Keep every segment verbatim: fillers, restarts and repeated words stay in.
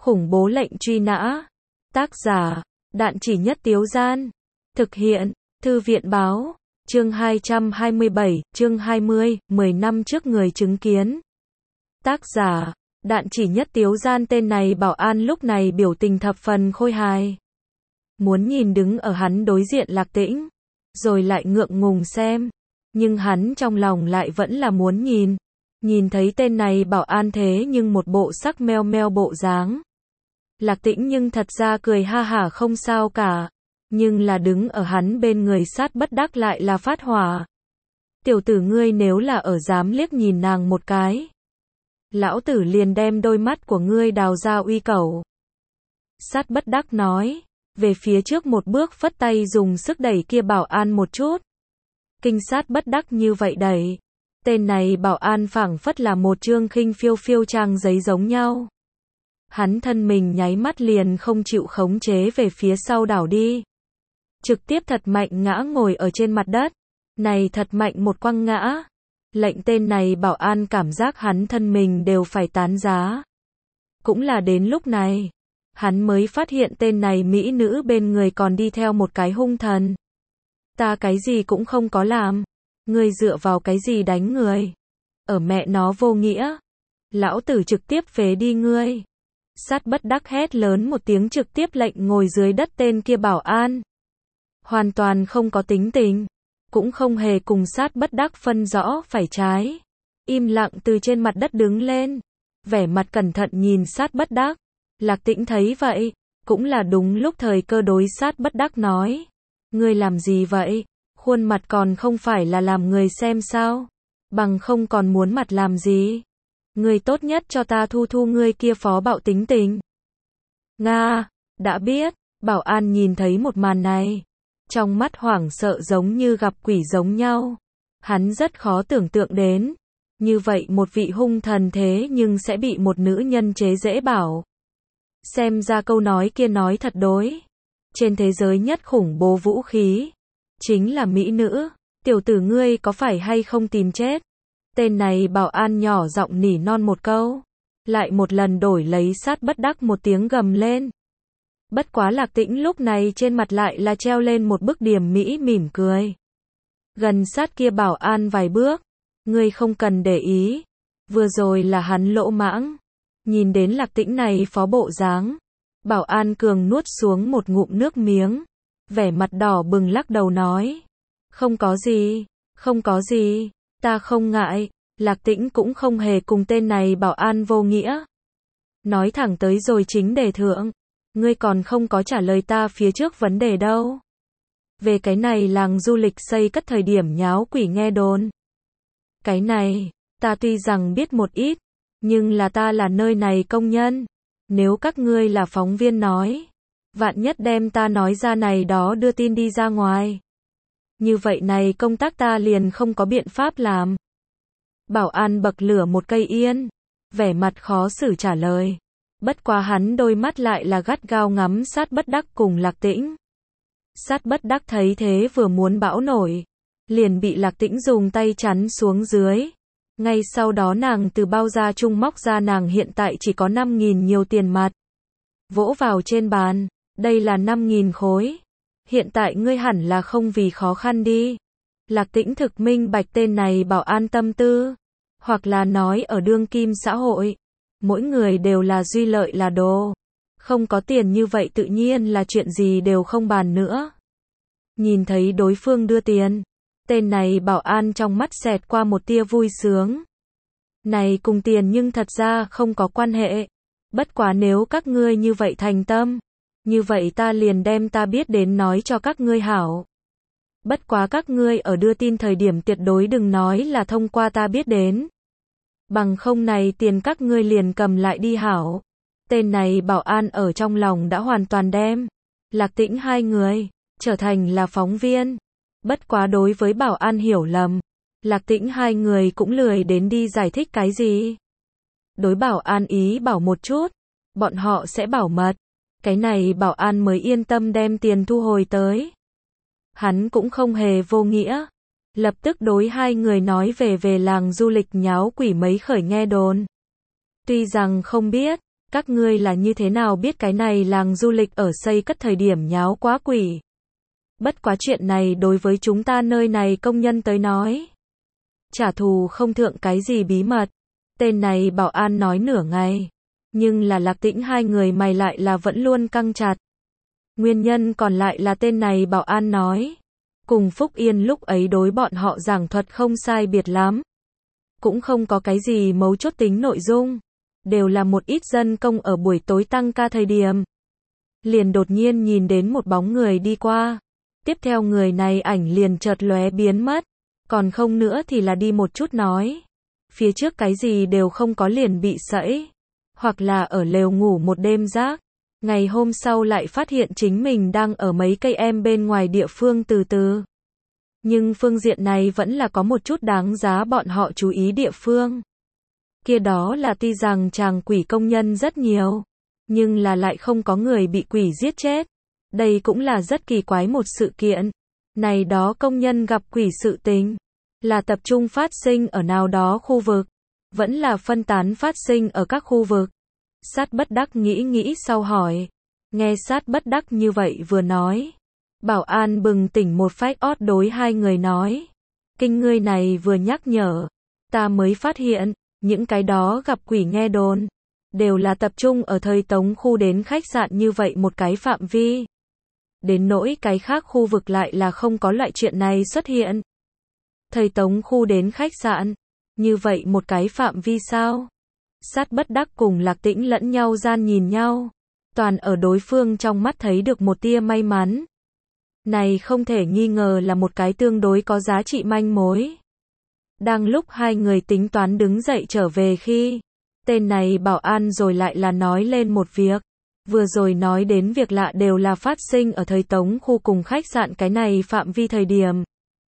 Khủng bố lệnh truy nã. Tác giả, Đạn Chỉ Nhất Tiếu Gian. Thực hiện, Thư viện báo. Chương hai trăm hai mươi bảy, chương hai mươi, mười năm trước người chứng kiến. Tác giả, Đạn Chỉ Nhất Tiếu Gian. Tên này bảo an lúc này biểu tình thập phần khôi hài. Muốn nhìn đứng ở hắn đối diện Lạc Tĩnh, rồi lại ngượng ngùng xem. Nhưng hắn trong lòng lại vẫn là muốn nhìn. Nhìn thấy tên này bảo an thế nhưng một bộ sắc meo meo bộ dáng. Lạc Tĩnh nhưng thật ra cười ha hả không sao cả. Nhưng là đứng ở hắn bên người sát bất đắc lại là phát hỏa. Tiểu tử ngươi nếu là ở dám liếc nhìn nàng một cái, lão tử liền đem đôi mắt của ngươi đào ra uy cẩu. Sát bất đắc nói, về phía trước một bước phất tay dùng sức đẩy kia bảo an một chút. Kinh sát bất đắc như vậy đẩy. Tên này bảo an phảng phất là một chương khinh phiêu phiêu trang giấy giống nhau. Hắn thân mình nháy mắt liền không chịu khống chế về phía sau đảo đi. Trực tiếp thật mạnh ngã ngồi ở trên mặt đất. Này thật mạnh một quăng ngã. Lệnh tên này bảo an cảm giác hắn thân mình đều phải tán giá. Cũng là đến lúc này, hắn mới phát hiện tên này mỹ nữ bên người còn đi theo một cái hung thần. Ta cái gì cũng không có làm. Ngươi dựa vào cái gì đánh người? Ở mẹ nó vô nghĩa. Lão tử trực tiếp phế đi ngươi. Sát bất đắc hét lớn một tiếng trực tiếp lệnh ngồi dưới đất tên kia bảo an. Hoàn toàn không có tính tình. Cũng không hề cùng sát bất đắc phân rõ phải trái. Im lặng từ trên mặt đất đứng lên. Vẻ mặt cẩn thận nhìn sát bất đắc. Lạc Tĩnh thấy vậy. Cũng là đúng lúc thời cơ đối sát bất đắc nói. Ngươi làm gì vậy? Khuôn mặt còn không phải là làm người xem sao? Bằng không còn muốn mặt làm gì? Ngươi tốt nhất cho ta thu thu ngươi kia phó bạo tính tình. Nga, đã biết. Bảo an nhìn thấy một màn này. Trong mắt hoảng sợ giống như gặp quỷ giống nhau. Hắn rất khó tưởng tượng đến. Như vậy một vị hung thần thế nhưng sẽ bị một nữ nhân chế giễu bảo. Xem ra câu nói kia nói thật đối. Trên thế giới nhất khủng bố vũ khí chính là mỹ nữ. Tiểu tử ngươi có phải hay không tìm chết? Tên này bảo an nhỏ giọng nỉ non một câu. Lại một lần đổi lấy sát bất đắc một tiếng gầm lên. Bất quá Lạc Tĩnh lúc này trên mặt lại là treo lên một bức điềm mỹ mỉm cười. Gần sát kia bảo an vài bước. Ngươi không cần để ý. Vừa rồi là hắn lỗ mãng. Nhìn đến Lạc Tĩnh này phó bộ dáng. Bảo an cường nuốt xuống một ngụm nước miếng. Vẻ mặt đỏ bừng lắc đầu nói. Không có gì, không có gì, ta không ngại. Lạc Tĩnh cũng không hề cùng tên này bảo an vô nghĩa. Nói thẳng tới rồi chính đề thượng. Ngươi còn không có trả lời ta phía trước vấn đề đâu. Về cái này làng du lịch xây cất thời điểm nháo quỷ nghe đồn. Cái này, ta tuy rằng biết một ít, nhưng là ta là nơi này công nhân. Nếu các ngươi là phóng viên nói, vạn nhất đem ta nói ra này đó đưa tin đi ra ngoài. Như vậy này công tác ta liền không có biện pháp làm. Bảo an bậc lửa một cây yên, vẻ mặt khó xử trả lời. Bất quá hắn đôi mắt lại là gắt gao ngắm sát bất đắc cùng Lạc Tĩnh. Sát bất đắc thấy thế vừa muốn bão nổi, liền bị Lạc Tĩnh dùng tay chắn xuống dưới. Ngay sau đó nàng từ bao da trung móc ra nàng hiện tại chỉ có năm nghìn nhiều tiền mặt. Vỗ vào trên bàn, đây là năm nghìn khối. Hiện tại ngươi hẳn là không vì khó khăn đi. Lạc Tĩnh thực minh bạch tên này bảo an tâm tư. Hoặc là nói ở đương kim xã hội, mỗi người đều là duy lợi là đồ. Không có tiền như vậy tự nhiên là chuyện gì đều không bàn nữa. Nhìn thấy đối phương đưa tiền, tên này bảo an trong mắt xẹt qua một tia vui sướng. Này cùng tiền nhưng thật ra không có quan hệ. Bất quá nếu các ngươi như vậy thành tâm, như vậy ta liền đem ta biết đến nói cho các ngươi hảo. Bất quá các ngươi ở đưa tin thời điểm tuyệt đối đừng nói là thông qua ta biết đến. Bằng không này tiền các ngươi liền cầm lại đi hảo. Tên này bảo an ở trong lòng đã hoàn toàn đem Lạc Tĩnh hai người trở thành là phóng viên. Bất quá đối với bảo an hiểu lầm, Lạc Tĩnh hai người cũng lười đến đi giải thích cái gì. Đối bảo an ý bảo một chút, bọn họ sẽ bảo mật. Cái này bảo an mới yên tâm đem tiền thu hồi tới. Hắn cũng không hề vô nghĩa. Lập tức đối hai người nói về về làng du lịch nháo quỷ mấy khởi nghe đồn. Tuy rằng không biết, Các ngươi là như thế nào biết cái này làng du lịch ở xây cất thời điểm nháo quá quỷ? Bất quá chuyện này đối với chúng ta nơi này công nhân tới nói. Trả thù không thượng cái gì bí mật. Tên này bảo an nói nửa ngày. Nhưng là Lạc Tĩnh hai người mày lại là vẫn luôn căng chặt. Nguyên nhân còn lại là tên này bảo an nói. Cùng Phúc Yên lúc ấy đối bọn họ giảng thuật không sai biệt lắm. Cũng không có cái gì mấu chốt tính nội dung. Đều là một ít dân công ở buổi tối tăng ca thời điểm. Liền đột nhiên nhìn đến một bóng người đi qua. Tiếp theo người này ảnh liền chợt lóe biến mất. Còn không nữa thì là đi một chút nói. Phía trước cái gì đều không có liền bị sẫy. Hoặc là ở lều ngủ một đêm rác. Ngày hôm sau lại phát hiện chính mình đang ở mấy cây em bên ngoài địa phương từ từ. Nhưng phương diện này vẫn là có một chút đáng giá bọn họ chú ý địa phương. Kia đó là tuy rằng chàng quỷ công nhân rất nhiều. Nhưng là lại không có người bị quỷ giết chết. Đây cũng là rất kỳ quái một sự kiện. Này đó công nhân gặp quỷ sự tình. Là tập trung phát sinh ở nào đó khu vực. Vẫn là phân tán phát sinh ở các khu vực. Sát bất đắc nghĩ nghĩ sau hỏi. Nghe sát bất đắc như vậy vừa nói. Bảo an bừng tỉnh một phách ót đối hai người nói. Kinh ngươi này vừa nhắc nhở. Ta mới phát hiện. Những cái đó gặp quỷ nghe đồn. Đều là tập trung ở thời Tống khu đến khách sạn như vậy một cái phạm vi. Đến nỗi cái khác khu vực lại là không có loại chuyện này xuất hiện. Thời Tống khu đến khách sạn. Như vậy một cái phạm vi sao? Sát bất đắc cùng Lạc Tĩnh lẫn nhau gian nhìn nhau. Toàn ở đối phương trong mắt thấy được một tia may mắn. Này không thể nghi ngờ là một cái tương đối có giá trị manh mối. Đang lúc hai người tính toán đứng dậy trở về khi. Tên này bảo an rồi lại là nói lên một việc. Vừa rồi nói đến việc lạ đều là phát sinh ở thời Tống khu cùng khách sạn cái này phạm vi thời điểm.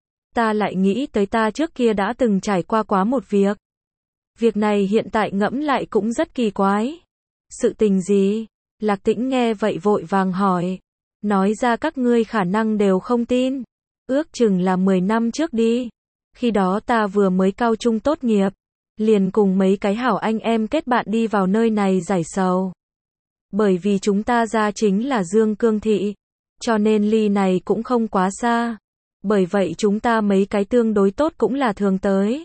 Ta lại nghĩ tới ta trước kia đã từng trải qua quá một việc. Việc này hiện tại ngẫm lại cũng rất kỳ quái. Sự tình gì? Lạc Tĩnh nghe vậy vội vàng hỏi. Nói ra các ngươi khả năng đều không tin. Ước chừng là mười năm trước đi. Khi đó ta vừa mới cao trung tốt nghiệp. Liền cùng mấy cái hảo anh em kết bạn đi vào nơi này giải sầu. Bởi vì chúng ta ra chính là Dương Cương Thị. Cho nên ly này cũng không quá xa. Bởi vậy chúng ta mấy cái tương đối tốt cũng là thường tới.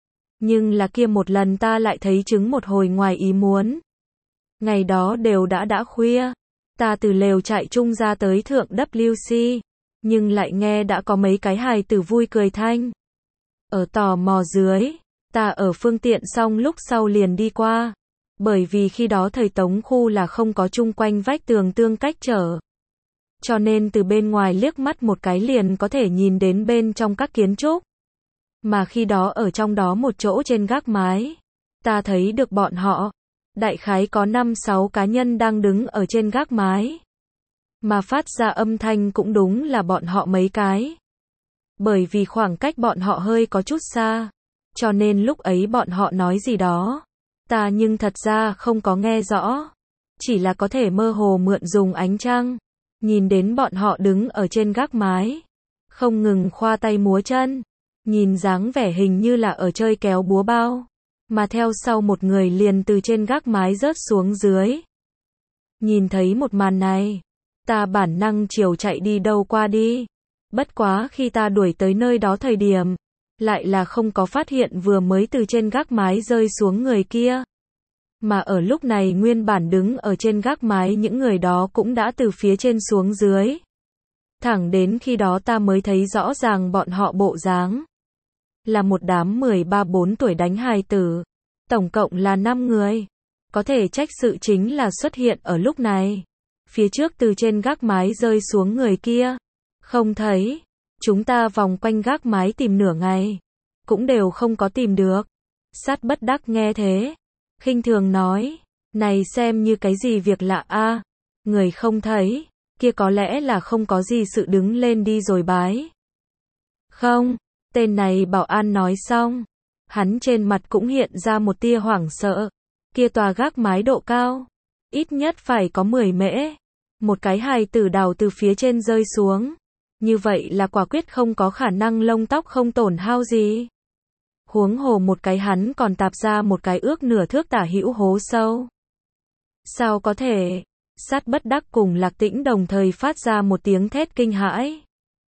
Nhưng là kia một lần ta lại thấy chứng một hồi ngoài ý muốn. Ngày đó đều đã đã khuya. Ta từ lều trại chung ra tới thượng W C. Nhưng lại nghe đã có mấy cái hài tử vui cười thanh. Ở tò mò dưới. Ta ở phương tiện xong lúc sau liền đi qua. Bởi vì khi đó thời Tống khu là không có chung quanh vách tường tương cách trở. Cho nên từ bên ngoài liếc mắt một cái liền có thể nhìn đến bên trong các kiến trúc. Mà khi đó ở trong đó một chỗ trên gác mái. Ta thấy được bọn họ. Đại khái có năm sáu cá nhân đang đứng ở trên gác mái. Mà phát ra âm thanh cũng đúng là bọn họ mấy cái. Bởi vì khoảng cách bọn họ hơi có chút xa. Cho nên lúc ấy bọn họ nói gì đó. Ta nhưng thật ra không có nghe rõ. Chỉ là có thể mơ hồ mượn dùng ánh trăng. Nhìn đến bọn họ đứng ở trên gác mái. Không ngừng khoa tay múa chân. Nhìn dáng vẻ hình như là ở chơi kéo búa bao. Mà theo sau một người liền từ trên gác mái rớt xuống dưới. Nhìn thấy một màn này. Ta bản năng chiều chạy đi đâu qua đi. Bất quá khi ta đuổi tới nơi đó thời điểm. Lại là không có phát hiện vừa mới từ trên gác mái rơi xuống người kia. Mà ở lúc này nguyên bản đứng ở trên gác mái những người đó cũng đã từ phía trên xuống dưới. Thẳng đến khi đó ta mới thấy rõ ràng bọn họ bộ dáng. Là một đám mười ba bốn tuổi đánh hài tử. Tổng cộng là năm người. Có thể trách sự chính là xuất hiện ở lúc này. Phía trước từ trên gác mái rơi xuống người kia. Không thấy. Chúng ta vòng quanh gác mái tìm nửa ngày. Cũng đều không có tìm được. Sát bất đắc nghe thế. Khinh thường nói. Này xem như cái gì việc lạ a Người không thấy. Kia có lẽ là không có gì sự đứng lên đi rồi bái. Không. Tên này bảo an nói xong. Hắn trên mặt cũng hiện ra một tia hoảng sợ. Kia tòa gác mái độ cao. Ít nhất phải có mười mễ. Một cái hài tử đào từ phía trên rơi xuống. Như vậy là quả quyết không có khả năng lông tóc không tổn hao gì. Huống hồ một cái hắn còn tạp ra một cái ước nửa thước tả hữu hố sâu. Sao có thể? Sát Bất Đắc cùng Lạc Tĩnh đồng thời phát ra một tiếng thét kinh hãi.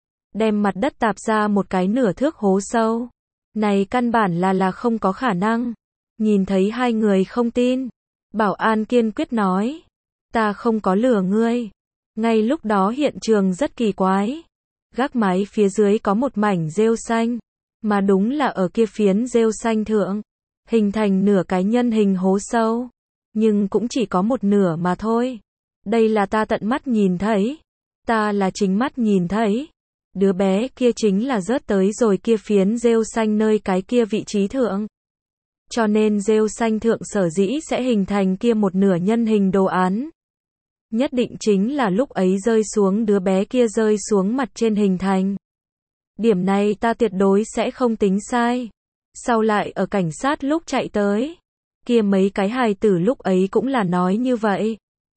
Đem mặt đất tạp ra một cái nửa thước hố sâu. Này căn bản là là không có khả năng. Nhìn thấy hai người không tin. Bảo an kiên quyết nói. Ta không có lừa ngươi. Ngay lúc đó hiện trường rất kỳ quái. Gác mái phía dưới có một mảnh rêu xanh. Mà đúng là ở kia phiến rêu xanh thượng. Hình thành nửa cái nhân hình hố sâu. Nhưng cũng chỉ có một nửa mà thôi. Đây là ta tận mắt nhìn thấy. Ta là chính mắt nhìn thấy. Đứa bé kia chính là rớt tới rồi kia phiến rêu xanh nơi cái kia vị trí thượng. Cho nên rêu xanh thượng sở dĩ sẽ hình thành kia một nửa nhân hình đồ án. Nhất định chính là lúc ấy rơi xuống đứa bé kia rơi xuống mặt trên hình thành. Điểm này ta tuyệt đối sẽ không tính sai. Sau lại ở cảnh sát lúc chạy tới. Kia mấy cái hài tử lúc ấy cũng là nói như vậy.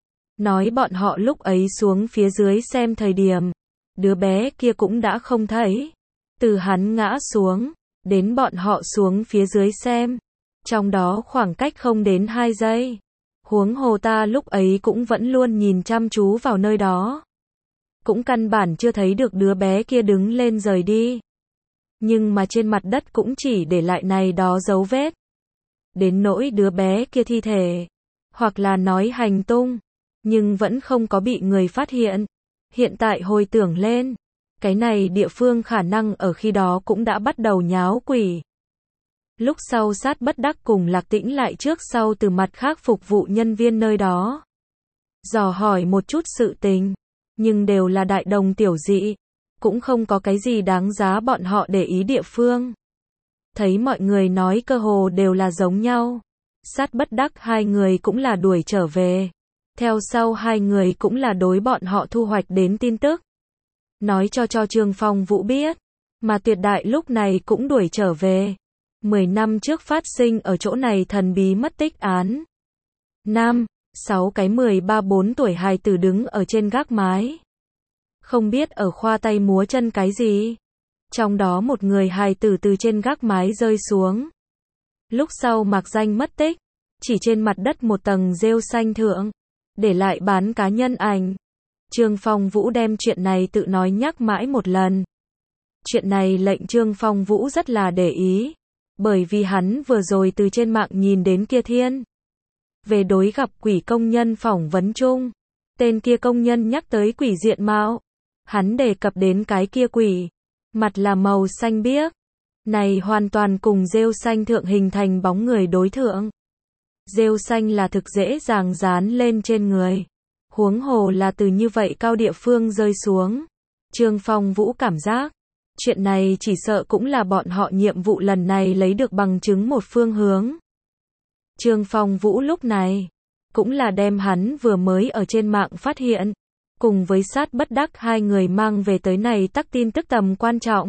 Nói bọn họ lúc ấy xuống phía dưới xem thời điểm. Đứa bé kia cũng đã không thấy. Từ hắn ngã xuống. Đến bọn họ xuống phía dưới xem. Trong đó khoảng cách không đến hai giây. Huống hồ ta lúc ấy cũng vẫn luôn nhìn chăm chú vào nơi đó. Cũng căn bản chưa thấy được đứa bé kia đứng lên rời đi. Nhưng mà trên mặt đất cũng chỉ để lại này đó dấu vết. Đến nỗi đứa bé kia thi thể. Hoặc là nói hành tung. Nhưng vẫn không có bị người phát hiện. Hiện tại hồi tưởng lên. Cái này địa phương khả năng ở khi đó cũng đã bắt đầu nháo quỷ. Lúc sau Sát Bất Đắc cùng Lạc Tĩnh lại trước sau từ mặt khác phục vụ nhân viên nơi đó. Dò hỏi một chút sự tình. Nhưng đều là đại đồng tiểu dị. Cũng không có cái gì đáng giá bọn họ để ý địa phương. Thấy mọi người nói cơ hồ đều là giống nhau. Sát Bất Đắc hai người cũng là đuổi trở về. Theo sau hai người cũng là đối bọn họ thu hoạch đến tin tức. Nói cho cho Trương Phong Vũ biết. Mà Tuyệt Đại lúc này cũng đuổi trở về. Mười năm trước phát sinh ở chỗ này thần bí mất tích án. Nam, sáu cái mười ba bốn tuổi hài tử đứng ở trên gác mái. Không biết ở khoa tay múa chân cái gì. Trong đó một người hài tử từ trên gác mái rơi xuống. Lúc sau mạc danh mất tích. Chỉ trên mặt đất một tầng rêu xanh thượng. Để lại bán cá nhân ảnh. Trương Phong Vũ đem chuyện này tự nói nhắc mãi một lần. Chuyện này lệnh Trương Phong Vũ rất là để ý. Bởi vì hắn vừa rồi từ trên mạng nhìn đến kia thiên. Về đối gặp quỷ công nhân phỏng vấn chung. Tên kia công nhân nhắc tới quỷ diện mạo. Hắn đề cập đến cái kia quỷ. Mặt là màu xanh biếc. Này hoàn toàn cùng rêu xanh thượng hình thành bóng người đối thượng. Rêu xanh là thực dễ dàng dán lên trên người. Huống hồ là từ như vậy cao địa phương rơi xuống. Trương Phong Vũ cảm giác. Chuyện này chỉ sợ cũng là bọn họ nhiệm vụ lần này lấy được bằng chứng một phương hướng. Trương Phong Vũ lúc này. Cũng là đem hắn vừa mới ở trên mạng phát hiện. Cùng với Sát Bất Đắc hai người mang về tới này tắc tin tức tầm quan trọng.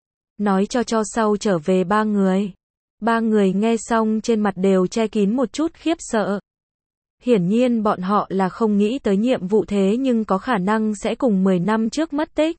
Nói cho cho sau trở về ba người. Ba người nghe xong trên mặt đều che kín một chút khiếp sợ. Hiển nhiên bọn họ là không nghĩ tới nhiệm vụ thế nhưng có khả năng sẽ cùng mười năm trước mất tích.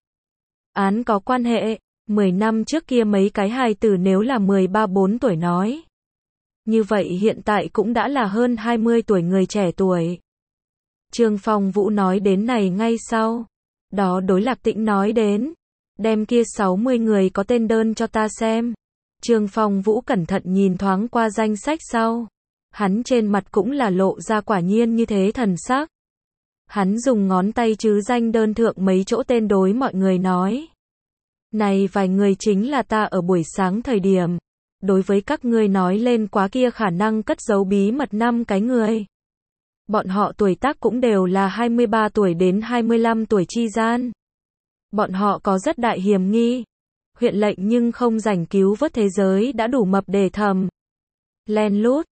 Án có quan hệ, mười năm trước kia mấy cái hài tử nếu là mười ba bốn tuổi nói. Như vậy hiện tại cũng đã là hơn hai mươi tuổi người trẻ tuổi. Trương Phong Vũ nói đến này ngay sau. Đó đối Lạc Tĩnh nói đến. Đem kia sáu mươi người có tên đơn cho ta xem. Trương Phong Vũ cẩn thận nhìn thoáng qua danh sách sau. Hắn trên mặt cũng là lộ ra quả nhiên như thế thần sắc. Hắn dùng ngón tay chứ danh đơn thượng mấy chỗ tên đối mọi người nói. Này vài người chính là ta ở buổi sáng thời điểm. Đối với các ngươi nói lên quá kia khả năng cất giấu bí mật năm cái người. Bọn họ tuổi tác cũng đều là hai mươi ba tuổi đến hai mươi lăm tuổi chi gian. Bọn họ có rất đại hiểm nghi. Huyện lệnh nhưng không rảnh cứu vớt thế giới đã đủ mập để thầm. Len lút.